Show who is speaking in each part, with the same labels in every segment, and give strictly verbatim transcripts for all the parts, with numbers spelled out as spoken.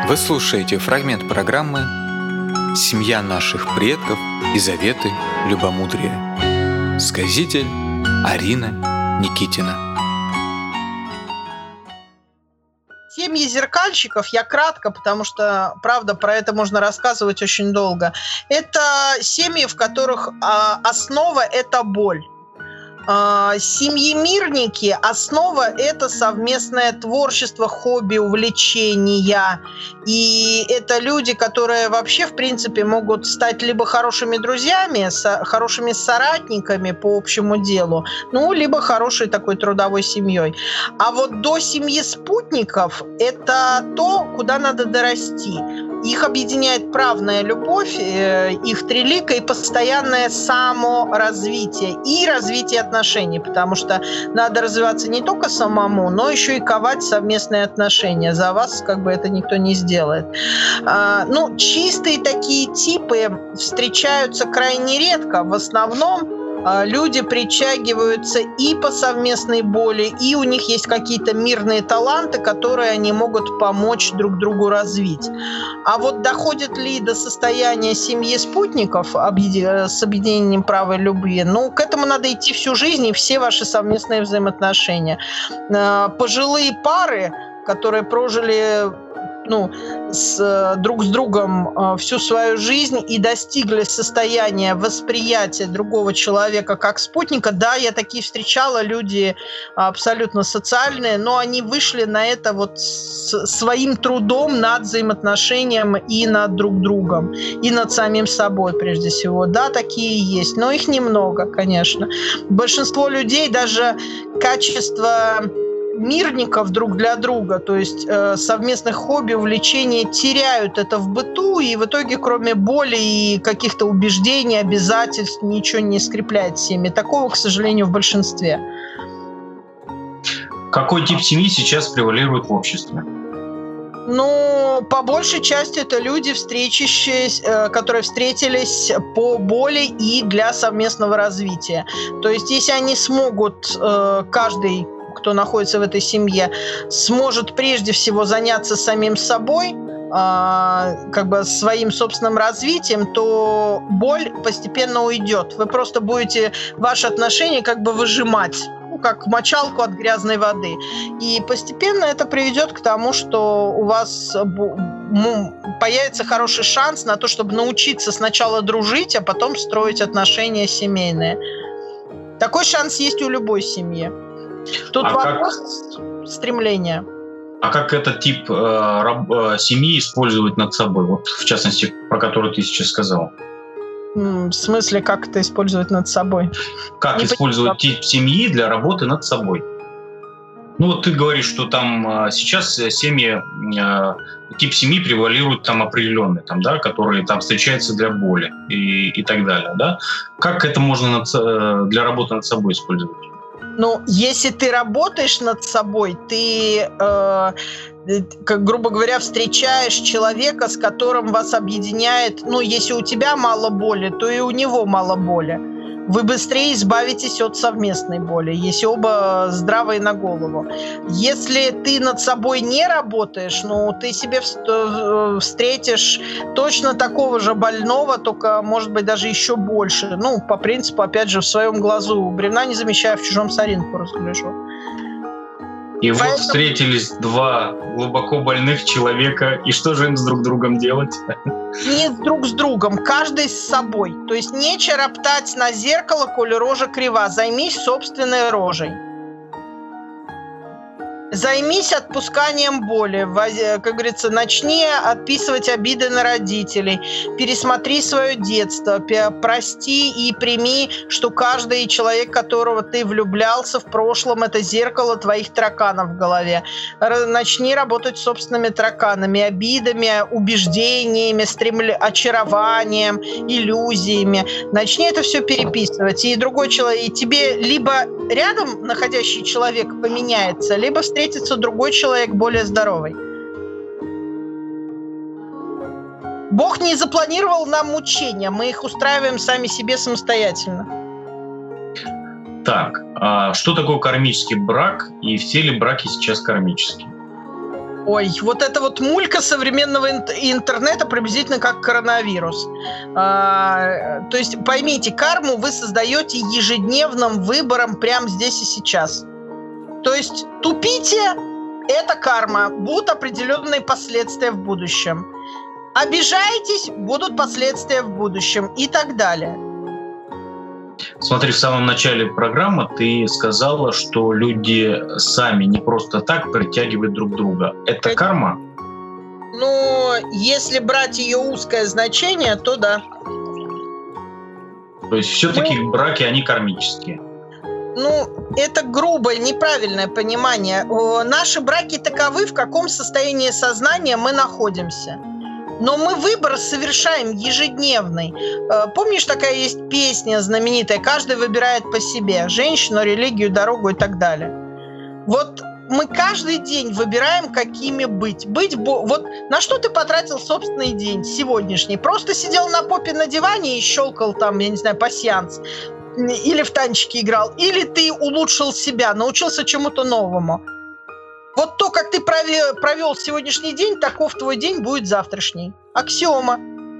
Speaker 1: Вы слушаете фрагмент программы «Семья наших предков и заветы любомудрия». Сказитель Арина Никитина.
Speaker 2: Семьи зеркальщиков, я кратко, потому что, правда, про это можно рассказывать очень долго. Это семьи, в которых а, основа – это боль. А, семьи-мирники, основа – это совместное творчество, хобби, увлечения. И это люди, которые вообще, в принципе, могут стать либо хорошими друзьями, со, хорошими соратниками по общему делу, ну, либо хорошей такой трудовой семьей. А вот до семьи спутников – это то, куда надо дорасти. Их объединяет правная любовь, их трилика и постоянное саморазвитие и развитие отношений, потому что надо развиваться не только самому, но еще и ковать совместные отношения. За вас как бы это никто не сделает. А, ну, чистые такие типы встречаются крайне редко. В основном люди притягиваются и по совместной боли, и у них есть какие-то мирные таланты, которые они могут помочь друг другу развить. А вот доходит ли до состояния семьи спутников с объединением правой любви, ну, к этому надо идти всю жизнь и все ваши совместные взаимоотношения. Пожилые пары, которые прожили ну, с, друг с другом всю свою жизнь и достигли состояния восприятия другого человека как спутника. Да, я такие встречала, люди абсолютно социальные, но они вышли на это вот с своим трудом над взаимоотношением и над друг другом, и над самим собой прежде всего. Да, такие есть, но их немного, конечно. Большинство людей даже качество мирников друг для друга, то есть э, совместных хобби, увлечений теряют это в быту, и в итоге, кроме боли и каких-то убеждений, обязательств, ничего не скрепляет семьи. Такого, к сожалению, в большинстве.
Speaker 3: Какой тип семьи сейчас превалирует в обществе?
Speaker 2: Ну, по большей части это люди, встречающиеся, которые встретились по боли и для совместного развития. То есть, если они смогут, э, каждый кто находится в этой семье, сможет прежде всего заняться самим собой, как бы своим собственным развитием, то боль постепенно уйдет. Вы просто будете ваши отношения как бы выжимать, ну, как мочалку от грязной воды. И постепенно это приведет к тому, что у вас появится хороший шанс на то, чтобы научиться сначала дружить, а потом строить отношения семейные. Такой шанс есть у любой семьи. Тут а вопрос как, стремления.
Speaker 3: А как этот тип э, раб, э, семьи использовать над собой? Вот, в частности, про который ты сейчас сказал.
Speaker 2: В смысле, как это использовать над собой?
Speaker 3: Как Не использовать понимаю. Тип семьи для работы над собой? Ну вот ты говоришь, что там э, сейчас семьи, э, тип семьи превалирует там определенный, там, да, которые там встречаются для боли и, и так далее. Да? Как это можно над, э, для работы над собой использовать?
Speaker 2: Ну, если ты работаешь над собой, ты, э, как, грубо говоря, встречаешь человека, с которым вас объединяет, ну, если у тебя мало боли, то и у него мало боли. Вы быстрее избавитесь от совместной боли, если оба здравые на голову. Если ты над собой не работаешь, ну, ты себе встретишь точно такого же больного, только, может быть, даже еще больше. Ну, по принципу, опять же, в своем глазу бревна не замечая, в чужом соринку разгляжу.
Speaker 3: И Поэтому... вот встретились два глубоко больных человека, и что же им с друг другом делать?
Speaker 2: Не друг с другом, каждый с собой. То есть нечего роптать на зеркало, коли рожа крива. Займись собственной рожей. Займись отпусканием боли. Как говорится, начни отписывать обиды на родителей. Пересмотри свое детство. Прости и прими, что каждый человек, которого ты влюблялся в прошлом, это зеркало твоих тараканов в голове. Начни работать с собственными тараканами, обидами, убеждениями, стремля... очарованием, иллюзиями. Начни это все переписывать. И другой человек, и тебе либо рядом находящий человек поменяется, либо встретится встретится другой человек более здоровый. Бог не запланировал нам мучения, мы их устраиваем сами себе самостоятельно.
Speaker 3: Так, а что такое кармический брак и все ли браки сейчас кармические?
Speaker 2: Ой, вот это вот мулька современного интернета приблизительно как коронавирус. А, то есть, поймите, карму вы создаете ежедневным выбором прямо здесь и сейчас. То есть, тупите – это карма, будут определенные последствия в будущем. Обижаетесь – будут последствия в будущем и так далее.
Speaker 3: Смотри, в самом начале программы ты сказала, что люди сами не просто так притягивают друг друга. Это, это... карма?
Speaker 2: Ну, если брать ее узкое значение, то да.
Speaker 3: То есть все-таки ну, браки, они кармические?
Speaker 2: Ну, это грубое, неправильное понимание. Наши браки таковы, в каком состоянии сознания мы находимся. Но мы выбор совершаем ежедневный. Помнишь, такая есть песня знаменитая «Каждый выбирает по себе» женщину, религию, дорогу и так далее. Вот мы каждый день выбираем, какими быть. Быть вот на что ты потратил собственный день сегодняшний? Просто сидел на попе на диване и щелкал там, я не знаю, пасьянс. Или в танчики играл. Или ты улучшил себя, научился чему-то новому. Вот то, как ты провел, провел сегодняшний день, таков твой день будет завтрашний. Аксиома.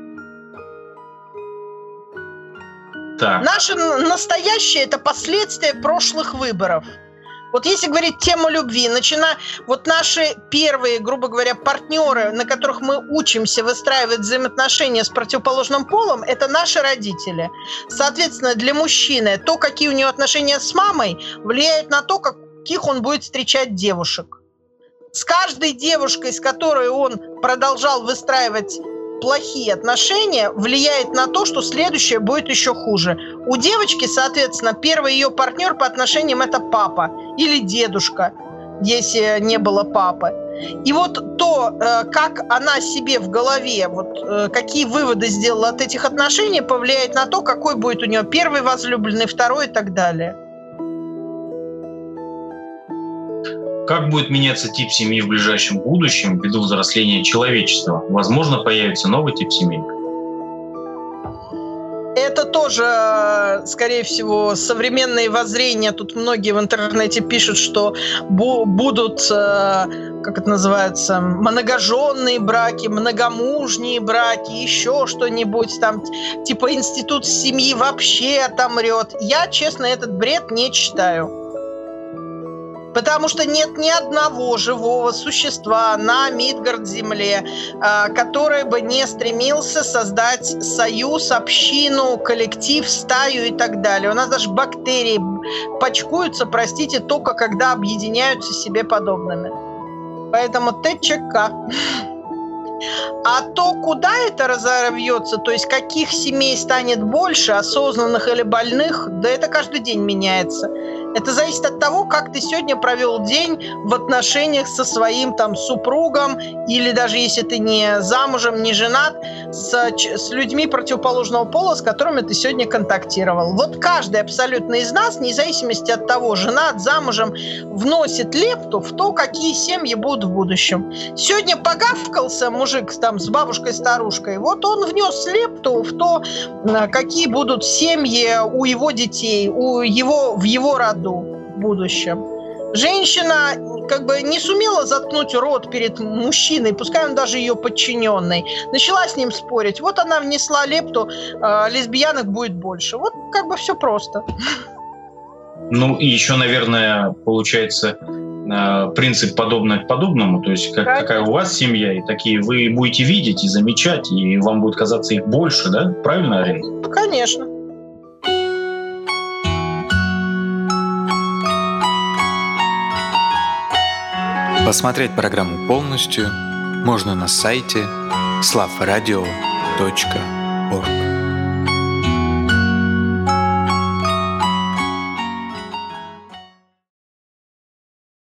Speaker 2: Так. Наше настоящее – это последствия прошлых выборов. Вот если говорить тему любви, начиная вот наши первые, грубо говоря, партнеры, на которых мы учимся выстраивать взаимоотношения с противоположным полом, это наши родители. Соответственно, для мужчины то, какие у него отношения с мамой, влияет на то, каких он будет встречать девушек. С каждой девушкой, с которой он продолжал выстраивать плохие отношения, влияет на то, что следующее будет еще хуже. У девочки, соответственно, первый ее партнер по отношениям – это папа или дедушка, если не было папы. И вот то, как она себе в голове, вот какие выводы сделала от этих отношений, повлияет на то, какой будет у нее первый возлюбленный, второй и так далее.
Speaker 3: Как будет меняться тип семьи в ближайшем будущем ввиду взросления человечества? Возможно, появится новый тип семьи?
Speaker 2: Это тоже, скорее всего, современные воззрения. Тут многие в интернете пишут, что бу- будут, как это называется, многоженные браки, многомужние браки, еще что-нибудь там, типа институт семьи вообще отомрет. Я, честно, этот бред не читаю. Потому что нет ни одного живого существа на Мидгард-земле, который бы не стремился создать союз, общину, коллектив, стаю и так далее. У нас даже бактерии почкуются, простите, только когда объединяются себе подобными. Поэтому ТЧК. А то, куда это разовьется, то есть каких семей станет больше, осознанных или больных, да это каждый день меняется. Это зависит от того, как ты сегодня провел день в отношениях со своим там супругом, или даже если ты не замужем, не женат, с, с людьми противоположного пола, с которыми ты сегодня контактировал. Вот каждый абсолютно из нас, вне зависимости от того, женат, замужем, вносит лепту в то, какие семьи будут в будущем. Сегодня погавкался мужик там с бабушкой-старушкой, вот он внес лепту в то, какие будут семьи у его детей, у его, в его роду в будущем. Женщина как бы не сумела заткнуть рот перед мужчиной, пускай он даже ее подчиненный, начала с ним спорить. Вот она внесла лепту, э, лесбиянок будет больше. Вот как бы все просто.
Speaker 3: Ну и еще, наверное, получается э, принцип подобное к подобному. То есть как, какая у вас семья, и такие вы будете видеть и замечать, и вам будет казаться их больше, да? Правильно, Арина?
Speaker 2: Конечно.
Speaker 1: Посмотреть программу полностью можно на сайте слав радио точка орг.